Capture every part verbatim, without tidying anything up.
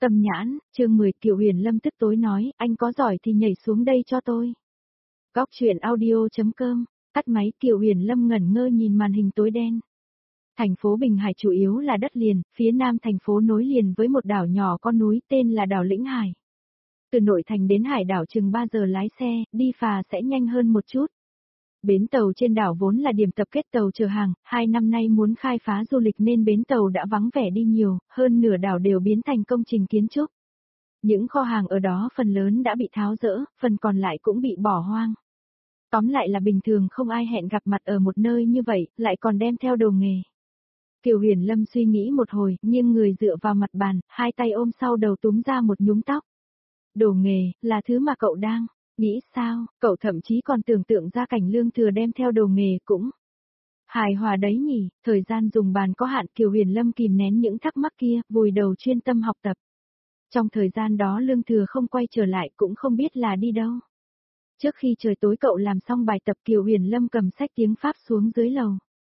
Tâm nhãn, chương mười Kiều Huyền Lâm tức tối nói, anh có giỏi thì nhảy xuống đây cho tôi. Góc truyện audio.com, tắt máy Kiều Huyền Lâm ngẩn ngơ nhìn màn hình tối đen. Thành phố Bình Hải chủ yếu là đất liền, phía nam thành phố nối liền với một đảo nhỏ con núi tên là đảo Lĩnh Hải. Từ nội thành đến hải đảo chừng ba giờ lái xe, đi phà sẽ nhanh hơn một chút. Bến tàu trên đảo vốn là điểm tập kết tàu chở hàng, hai năm nay muốn khai phá du lịch nên bến tàu đã vắng vẻ đi nhiều, hơn nửa đảo đều biến thành công trình kiến trúc. Những kho hàng ở đó phần lớn đã bị tháo dỡ, phần còn lại cũng bị bỏ hoang. Tóm lại là bình thường không ai hẹn gặp mặt ở một nơi như vậy, lại còn đem theo đồ nghề. Kiều Huyền Lâm suy nghĩ một hồi, nghiêng người dựa vào mặt bàn, hai tay ôm sau đầu túm ra một nhúm tóc. Đồ nghề, là thứ mà cậu đang nghĩ sao, cậu thậm chí còn tưởng tượng ra cảnh Lương Thừa đem theo đồ nghề cũng hài hòa đấy nhỉ, thời gian dùng bàn có hạn Kiều Huyền Lâm kìm nén những thắc mắc kia, vùi đầu chuyên tâm học tập. Trong thời gian đó Lương Thừa không quay trở lại cũng không biết là đi đâu. Trước khi trời tối cậu làm xong bài tập Kiều Huyền Lâm cầm sách tiếng Pháp xuống dưới lầu.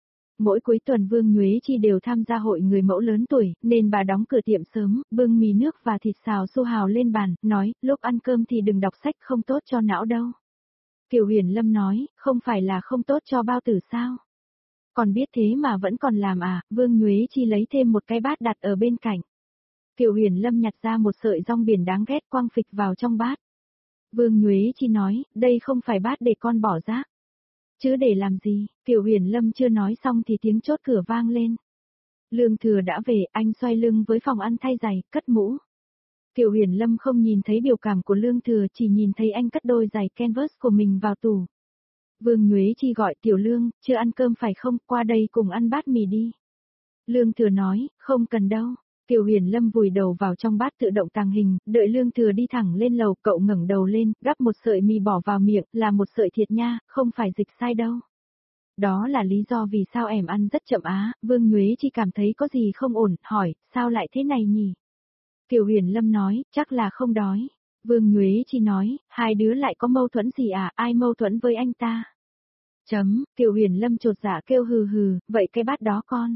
Mỗi cuối tuần Vương Nhuế Chi đều tham gia hội người mẫu lớn tuổi, nên bà đóng cửa tiệm sớm, bưng mì nước và thịt xào su hào lên bàn, nói, lúc ăn cơm thì đừng đọc sách không tốt cho não đâu. Kiều Huyền Lâm nói, không phải là không tốt cho bao tử sao? Còn biết thế mà vẫn còn làm à, Vương Nhuế Chi lấy thêm một cái bát đặt ở bên cạnh. Kiều Huyền Lâm nhặt ra một sợi rong biển đáng ghét quăng phịch vào trong bát. Vương Nhuế Chi nói, đây không phải bát để con bỏ rác. Chứ để làm gì, Kiều Huyền Lâm chưa nói xong thì tiếng chốt cửa vang lên. Lương Thừa đã về, anh xoay lưng với phòng ăn thay giày, cất mũ. Kiều Huyền Lâm không nhìn thấy biểu cảm của Lương Thừa, chỉ nhìn thấy anh cất đôi giày canvas của mình vào tủ. Vương Nhuế Chi gọi Tiểu Lương, chưa ăn cơm phải không, qua đây cùng ăn bát mì đi. Lương Thừa nói, không cần đâu. Kiều Huyền Lâm vùi đầu vào trong bát tự động tàng hình, đợi Lương Thừa đi thẳng lên lầu, cậu ngẩng đầu lên, gắp một sợi mì bỏ vào miệng, là một sợi thiệt nha, không phải dịch sai đâu. Đó là lý do vì sao em ăn rất chậm á, Vương Nhuế Chi cảm thấy có gì không ổn, hỏi, sao lại thế này nhỉ? Kiều Huyền Lâm nói, chắc là không đói. Vương Nhuế Chi nói, hai đứa lại có mâu thuẫn gì à, ai mâu thuẫn với anh ta? Chấm, Kiều Huyền Lâm chột dạ kêu hừ hừ, vậy cái bát đó con.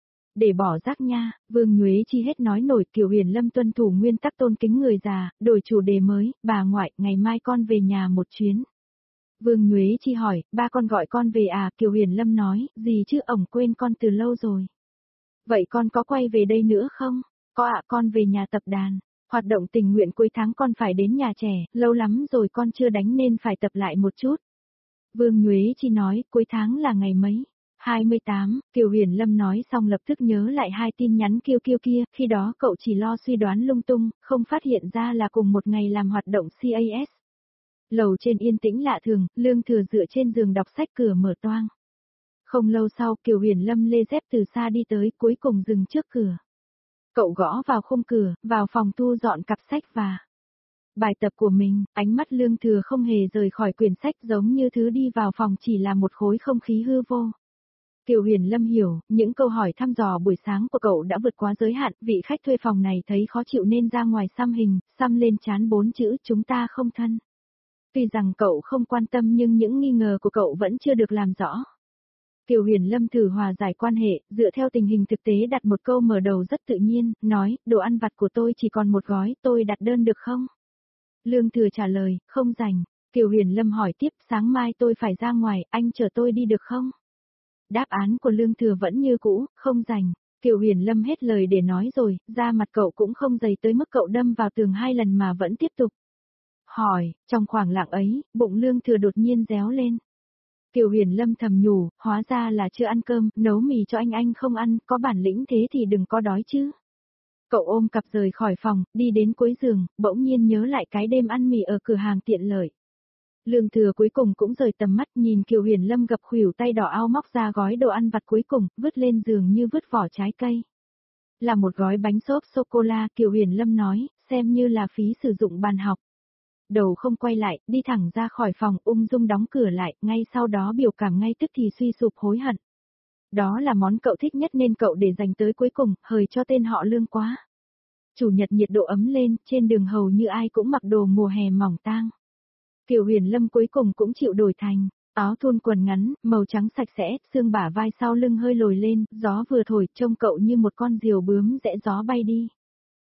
Để bỏ rác nha, Vương Nhuế Chi hết nói nổi. Kiều Huyền Lâm tuân thủ nguyên tắc tôn kính người già, đổi chủ đề mới, bà ngoại, ngày mai con về nhà một chuyến. Vương Nhuế Chi hỏi, ba con gọi con về à, Kiều Huyền Lâm nói, gì chứ ổng quên con từ lâu rồi. Vậy con có quay về đây nữa không? Có ạ, con về nhà tập đàn, hoạt động tình nguyện cuối tháng con phải đến nhà trẻ, lâu lắm rồi con chưa đánh nên phải tập lại một chút. Vương Nhuế Chi nói, cuối tháng là ngày mấy? hai mươi tám, Kiều Huyền Lâm nói xong lập tức nhớ lại hai tin nhắn kêu kêu kia, khi đó cậu chỉ lo suy đoán lung tung, không phát hiện ra là cùng một ngày làm hoạt động xê a ét. Lầu trên yên tĩnh lạ thường, Lương Thừa dựa trên giường đọc sách, cửa mở toang. Không lâu sau Kiều Huyền Lâm lê dép từ xa đi tới, cuối cùng dừng trước cửa. Cậu gõ vào khung cửa, vào phòng thu dọn cặp sách và bài tập của mình, ánh mắt Lương Thừa không hề rời khỏi quyển sách, giống như thứ đi vào phòng chỉ là một khối không khí hư vô. Kiều Huyền Lâm hiểu, những câu hỏi thăm dò buổi sáng của cậu đã vượt quá giới hạn, vị khách thuê phòng này thấy khó chịu nên ra ngoài xăm hình, xăm lên trán bốn chữ chúng ta không thân. Tuy rằng cậu không quan tâm nhưng những nghi ngờ của cậu vẫn chưa được làm rõ. Kiều Huyền Lâm thử hòa giải quan hệ, dựa theo tình hình thực tế đặt một câu mở đầu rất tự nhiên, nói, đồ ăn vặt của tôi chỉ còn một gói, tôi đặt đơn được không? Lương Thừa trả lời, không rảnh. Kiều Huyền Lâm hỏi tiếp, sáng mai tôi phải ra ngoài, anh chở tôi đi được không? Đáp án của Lương Thừa vẫn như cũ, không rảnh. Kiều Huyền Lâm hết lời để nói rồi, da mặt cậu cũng không dày tới mức cậu đâm vào tường hai lần mà vẫn tiếp tục hỏi, trong khoảng lặng ấy, bụng Lương Thừa đột nhiên réo lên. Kiều Huyền Lâm thầm nhủ, hóa ra là chưa ăn cơm, nấu mì cho anh anh không ăn, có bản lĩnh thế thì đừng có đói chứ. Cậu ôm cặp rời khỏi phòng, đi đến cuối giường, bỗng nhiên nhớ lại cái đêm ăn mì ở cửa hàng tiện lợi. Lương Thừa cuối cùng cũng rời tầm mắt, nhìn Kiều Huyền Lâm gập khuỷu tay đỏ ao móc ra gói đồ ăn vặt cuối cùng, vứt lên giường như vứt vỏ trái cây. Là một gói bánh xốp sô-cô-la, Kiều Huyền Lâm nói, xem như là phí sử dụng bàn học. Đầu không quay lại, đi thẳng ra khỏi phòng, ung dung đóng cửa lại, ngay sau đó biểu cảm ngay tức thì suy sụp hối hận. Đó là món cậu thích nhất nên cậu để dành tới cuối cùng, hời cho tên họ Lương quá. Chủ nhật nhiệt độ ấm lên, trên đường hầu như ai cũng mặc đồ mùa hè mỏng tang. Kiều Huyền Lâm cuối cùng cũng chịu đổi thành áo thun quần ngắn, màu trắng sạch sẽ, xương bả vai sau lưng hơi lồi lên, gió vừa thổi, trông cậu như một con diều bướm rẽ gió bay đi.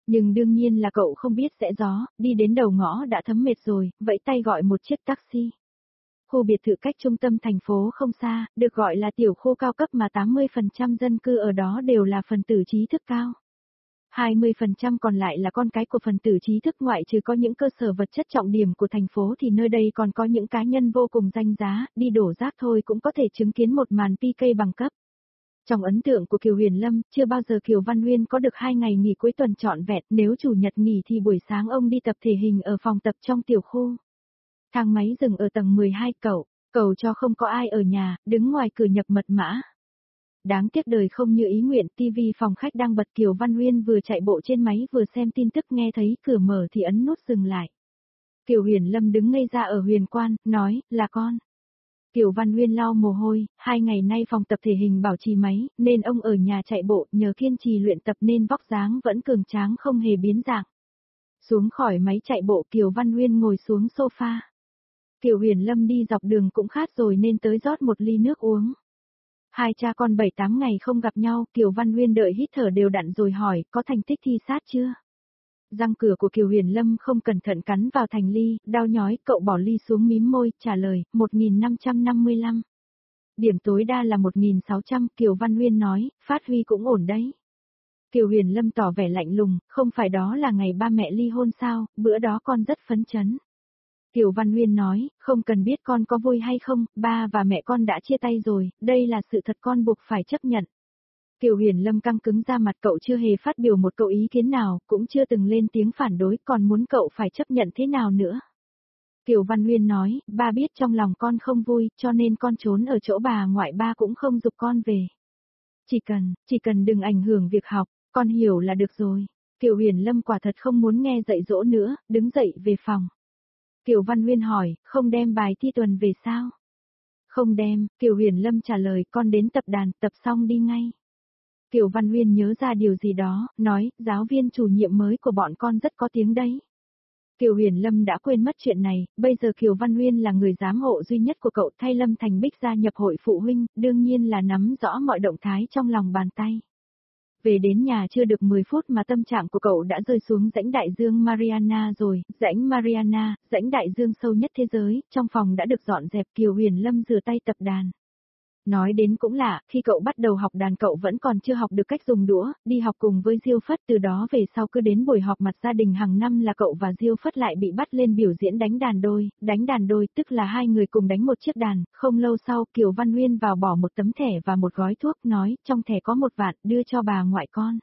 Nhưng đương nhiên là cậu không biết rẽ gió, đi đến đầu ngõ đã thấm mệt rồi, vẫy tay gọi một chiếc taxi. Khu biệt thự cách trung tâm thành phố không xa, được gọi là tiểu khu cao cấp mà tám mươi phần trăm dân cư ở đó đều là phần tử trí thức cao. hai mươi phần trăm còn lại là con cái của phần tử trí thức, ngoại trừ có những cơ sở vật chất trọng điểm của thành phố thì nơi đây còn có những cá nhân vô cùng danh giá, đi đổ rác thôi cũng có thể chứng kiến một màn pê ca bằng cấp. Trong ấn tượng của Kiều Huyền Lâm, chưa bao giờ Kiều Văn Nguyên có được hai ngày nghỉ cuối tuần trọn vẹn, nếu chủ nhật nghỉ thì buổi sáng ông đi tập thể hình ở phòng tập trong tiểu khu. Thang máy dừng ở tầng mười hai, cậu, cầu cho không có ai ở nhà, đứng ngoài cửa nhập mật mã. Đáng tiếc đời không như ý nguyện, tivi phòng khách đang bật, Kiều Văn Nguyên vừa chạy bộ trên máy vừa xem tin tức, nghe thấy cửa mở thì ấn nút dừng lại. Kiều Huyền Lâm đứng ngây ra ở Huyền Quan, nói, là con. Kiều Văn Nguyên lau mồ hôi, hai ngày nay phòng tập thể hình bảo trì máy, nên ông ở nhà chạy bộ, nhờ kiên trì luyện tập nên vóc dáng vẫn cường tráng không hề biến dạng. Xuống khỏi máy chạy bộ, Kiều Văn Nguyên ngồi xuống sofa. Kiều Huyền Lâm đi dọc đường cũng khát rồi nên tới rót một ly nước uống. Hai cha con bảy tám ngày không gặp nhau, Kiều Văn Nguyên đợi hít thở đều đặn rồi hỏi, có thành tích thi sát chưa? Răng cửa của Kiều Huyền Lâm không cẩn thận cắn vào thành ly, đau nhói, cậu bỏ ly xuống mím môi, trả lời, một nghìn năm trăm năm mươi lăm. Điểm tối đa là một nghìn sáu trăm, Kiều Văn Nguyên nói, phát huy cũng ổn đấy. Kiều Huyền Lâm tỏ vẻ lạnh lùng, không phải đó là ngày ba mẹ ly hôn sao, bữa đó con rất phấn chấn. Kiều Văn Nguyên nói, không cần biết con có vui hay không, ba và mẹ con đã chia tay rồi, đây là sự thật con buộc phải chấp nhận. Kiều Huyền Lâm căng cứng ra mặt, cậu chưa hề phát biểu một câu ý kiến nào, cũng chưa từng lên tiếng phản đối, còn muốn cậu phải chấp nhận thế nào nữa. Kiều Văn Nguyên nói, ba biết trong lòng con không vui, cho nên con trốn ở chỗ bà ngoại, ba cũng không giục con về. Chỉ cần, chỉ cần đừng ảnh hưởng việc học, con hiểu là được rồi. Kiều Huyền Lâm quả thật không muốn nghe dạy dỗ nữa, đứng dậy về phòng. Kiều Văn Nguyên hỏi, không đem bài thi tuần về sao? Không đem, Kiều Huyền Lâm trả lời, con đến tập đàn, tập xong đi ngay. Kiều Văn Nguyên nhớ ra điều gì đó, nói, giáo viên chủ nhiệm mới của bọn con rất có tiếng đấy. Kiều Huyền Lâm đã quên mất chuyện này, bây giờ Kiều Văn Nguyên là người giám hộ duy nhất của cậu, thay Lâm Thành Bích gia nhập hội phụ huynh, đương nhiên là nắm rõ mọi động thái trong lòng bàn tay. Về đến nhà chưa được mười phút mà tâm trạng của cậu đã rơi xuống rãnh đại dương Mariana rồi, rãnh Mariana, rãnh đại dương sâu nhất thế giới, trong phòng đã được dọn dẹp, Kiều Huyền Lâm rửa tay tập đàn. Nói đến cũng lạ, khi cậu bắt đầu học đàn cậu vẫn còn chưa học được cách dùng đũa, đi học cùng với Diêu Phất, từ đó về sau cứ đến buổi họp mặt gia đình hàng năm là cậu và Diêu Phất lại bị bắt lên biểu diễn đánh đàn đôi, đánh đàn đôi tức là hai người cùng đánh một chiếc đàn, không lâu sau Kiều Văn Nguyên vào bỏ một tấm thẻ và một gói thuốc, nói, trong thẻ có một vạn, đưa cho bà ngoại con.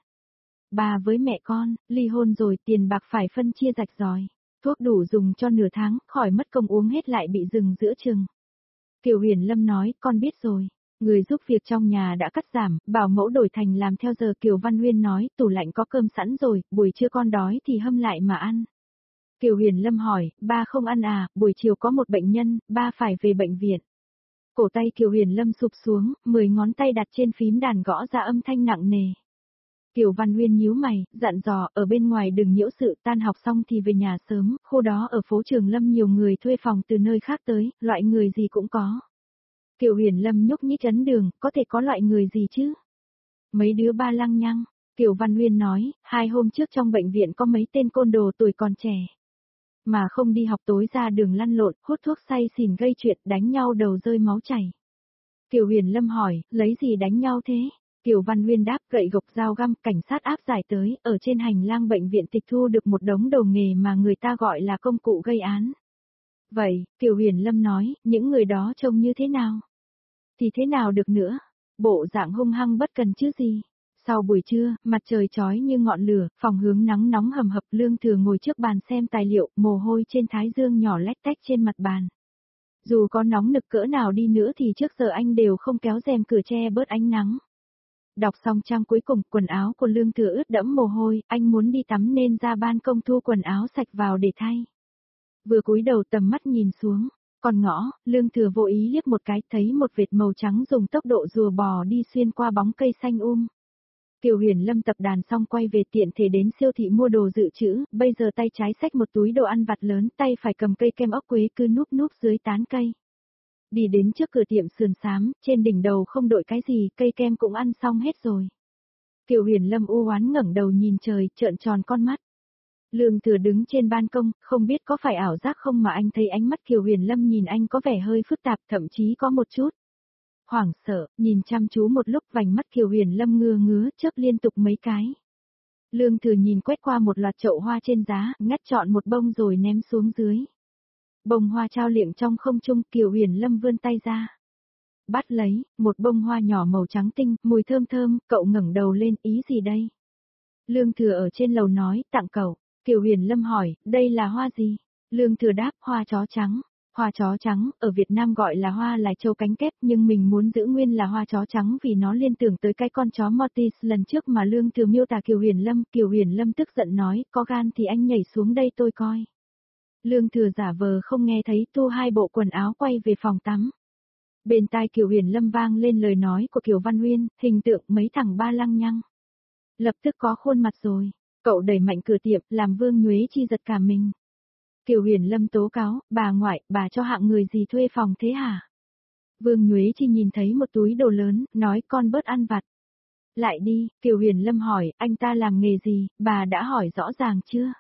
Bà với mẹ con, ly hôn rồi, tiền bạc phải phân chia rạch ròi, thuốc đủ dùng cho nửa tháng, khỏi mất công uống hết lại bị dừng giữa chừng. Kiều Huyền Lâm nói, con biết rồi. Người giúp việc trong nhà đã cắt giảm, bảo mẫu đổi thành làm theo giờ. Kiều Văn Nguyên nói, tủ lạnh có cơm sẵn rồi, buổi trưa con đói thì hâm lại mà ăn. Kiều Huyền Lâm hỏi, ba không ăn à, buổi chiều có một bệnh nhân, ba phải về bệnh viện. Cổ tay Kiều Huyền Lâm sụp xuống, mười ngón tay đặt trên phím đàn gõ ra âm thanh nặng nề. Kiều Văn Nguyên nhíu mày, dặn dò, ở bên ngoài đừng nhiễu sự, tan học xong thì về nhà sớm, khu đó ở phố Trường Lâm nhiều người thuê phòng từ nơi khác tới, loại người gì cũng có. Kiều Huyền Lâm nhúc nhích ấn đường, có thể có loại người gì chứ? Mấy đứa ba lăng nhăng. Kiều Văn Nguyên nói, hai hôm trước trong bệnh viện có mấy tên côn đồ tuổi còn trẻ. Mà không đi học tối ra đường lăn lộn, hút thuốc say xỉn gây chuyện, đánh nhau đầu rơi máu chảy. Kiều Huyền Lâm hỏi, lấy gì đánh nhau thế? Kiều Văn Nguyên đáp, gậy gộc dao găm, cảnh sát áp giải tới, ở trên hành lang bệnh viện tịch thu được một đống đồ nghề mà người ta gọi là công cụ gây án. Vậy, Kiều Huyền Lâm nói, những người đó trông như thế nào? Thì thế nào được nữa? Bộ dạng hung hăng bất cần chứ gì? Sau buổi trưa, mặt trời chói như ngọn lửa, phòng hướng nắng nóng hầm hập, Lương Thừa ngồi trước bàn xem tài liệu, mồ hôi trên thái dương nhỏ lách tách trên mặt bàn. Dù có nóng nực cỡ nào đi nữa thì trước giờ anh đều không kéo rèm cửa che bớt ánh nắng. Đọc xong trang cuối cùng, quần áo của Lương Thừa ướt đẫm mồ hôi, anh muốn đi tắm nên ra ban công thu quần áo sạch vào để thay. Vừa cúi đầu tầm mắt nhìn xuống, còn ngõ, Lương Thừa vô ý liếc một cái, thấy một vệt màu trắng dùng tốc độ rùa bò đi xuyên qua bóng cây xanh um. Kiều Huyền Lâm tập đàn xong quay về tiện thể đến siêu thị mua đồ dự trữ, bây giờ tay trái xách một túi đồ ăn vặt lớn, tay phải cầm cây kem ốc quế cứ núp núp dưới tán cây. Đi đến trước cửa tiệm sườn xám, trên đỉnh đầu không đội cái gì, cây kem cũng ăn xong hết rồi. Kiều Huyền Lâm u oán ngẩng đầu nhìn trời, trợn tròn con mắt. Lương Thừa đứng trên ban công, không biết có phải ảo giác không mà anh thấy ánh mắt Kiều Huyền Lâm nhìn anh có vẻ hơi phức tạp, thậm chí có một chút hoảng sợ, nhìn chăm chú một lúc vành mắt Kiều Huyền Lâm ngưa ngứa, chớp liên tục mấy cái. Lương Thừa nhìn quét qua một loạt chậu hoa trên giá, ngắt chọn một bông rồi ném xuống dưới. Bông hoa trao liệng trong không trung, Kiều Huyền Lâm vươn tay ra. Bắt lấy, một bông hoa nhỏ màu trắng tinh, mùi thơm thơm, cậu ngẩng đầu lên, ý gì đây? Lương Thừa ở trên lầu nói, tặng cậu. Kiều Huyền Lâm hỏi, đây là hoa gì? Lương Thừa đáp, hoa chó trắng. Hoa chó trắng, ở Việt Nam gọi là hoa lai châu cánh kép nhưng mình muốn giữ nguyên là hoa chó trắng vì nó liên tưởng tới cái con chó Maltese lần trước mà Lương Thừa miêu tả Kiều Huyền Lâm. Kiều Huyền Lâm tức giận nói, có gan thì anh nhảy xuống đây tôi coi. Lương Thừa giả vờ không nghe thấy, thu hai bộ quần áo quay về phòng tắm. Bên tai Kiều Huyền Lâm vang lên lời nói của Kiều Văn Huyên, hình tượng mấy thằng ba lăng nhăng. Lập tức có khuôn mặt rồi, cậu đẩy mạnh cửa tiệm, làm Vương Nhuế Chi giật cả mình. Kiều Huyền Lâm tố cáo, bà ngoại, bà cho hạng người gì thuê phòng thế hả? Vương Nhuế Chi nhìn thấy một túi đồ lớn, nói con bớt ăn vặt. Lại đi, Kiều Huyền Lâm hỏi, anh ta làm nghề gì, bà đã hỏi rõ ràng chưa?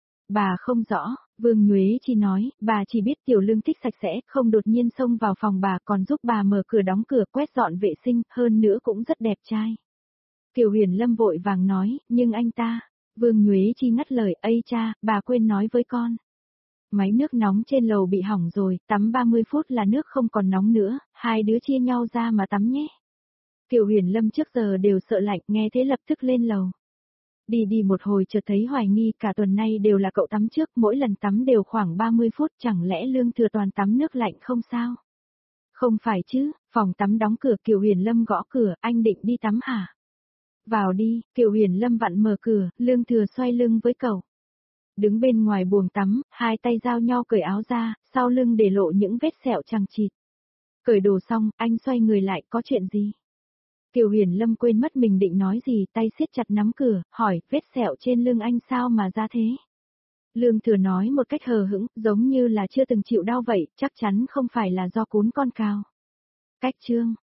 Bà không rõ, Vương Nhuế Chi nói, bà chỉ biết Tiểu Lương thích sạch sẽ, không đột nhiên xông vào phòng bà còn giúp bà mở cửa đóng cửa quét dọn vệ sinh, hơn nữa cũng rất đẹp trai. Kiều Huyền Lâm vội vàng nói, nhưng anh ta, Vương Nhuế Chi ngắt lời, ây cha, bà quên nói với con. Máy nước nóng trên lầu bị hỏng rồi, tắm ba mươi phút là nước không còn nóng nữa, hai đứa chia nhau ra mà tắm nhé. Kiều Huyền Lâm trước giờ đều sợ lạnh, nghe thế lập tức lên lầu. Đi đi một hồi chợt thấy hoài nghi, cả tuần nay đều là cậu tắm trước, mỗi lần tắm đều khoảng ba mươi phút, chẳng lẽ Lương Thừa toàn tắm nước lạnh không sao? Không phải chứ, phòng tắm đóng cửa. Kiều Huyền Lâm gõ cửa, anh định đi tắm hả? Vào đi, Kiều Huyền Lâm vặn mở cửa, Lương Thừa xoay lưng với cậu. Đứng bên ngoài buồng tắm, hai tay giao nhau cởi áo ra, sau lưng để lộ những vết sẹo chằng chịt. Cởi đồ xong, anh xoay người lại, có chuyện gì? Kiều Huyền Lâm quên mất mình định nói gì, tay siết chặt nắm cửa, hỏi, vết sẹo trên lưng anh sao mà ra thế? Lương Thừa nói một cách hờ hững, giống như là chưa từng chịu đau vậy, chắc chắn không phải là do cún con cào. Cách chương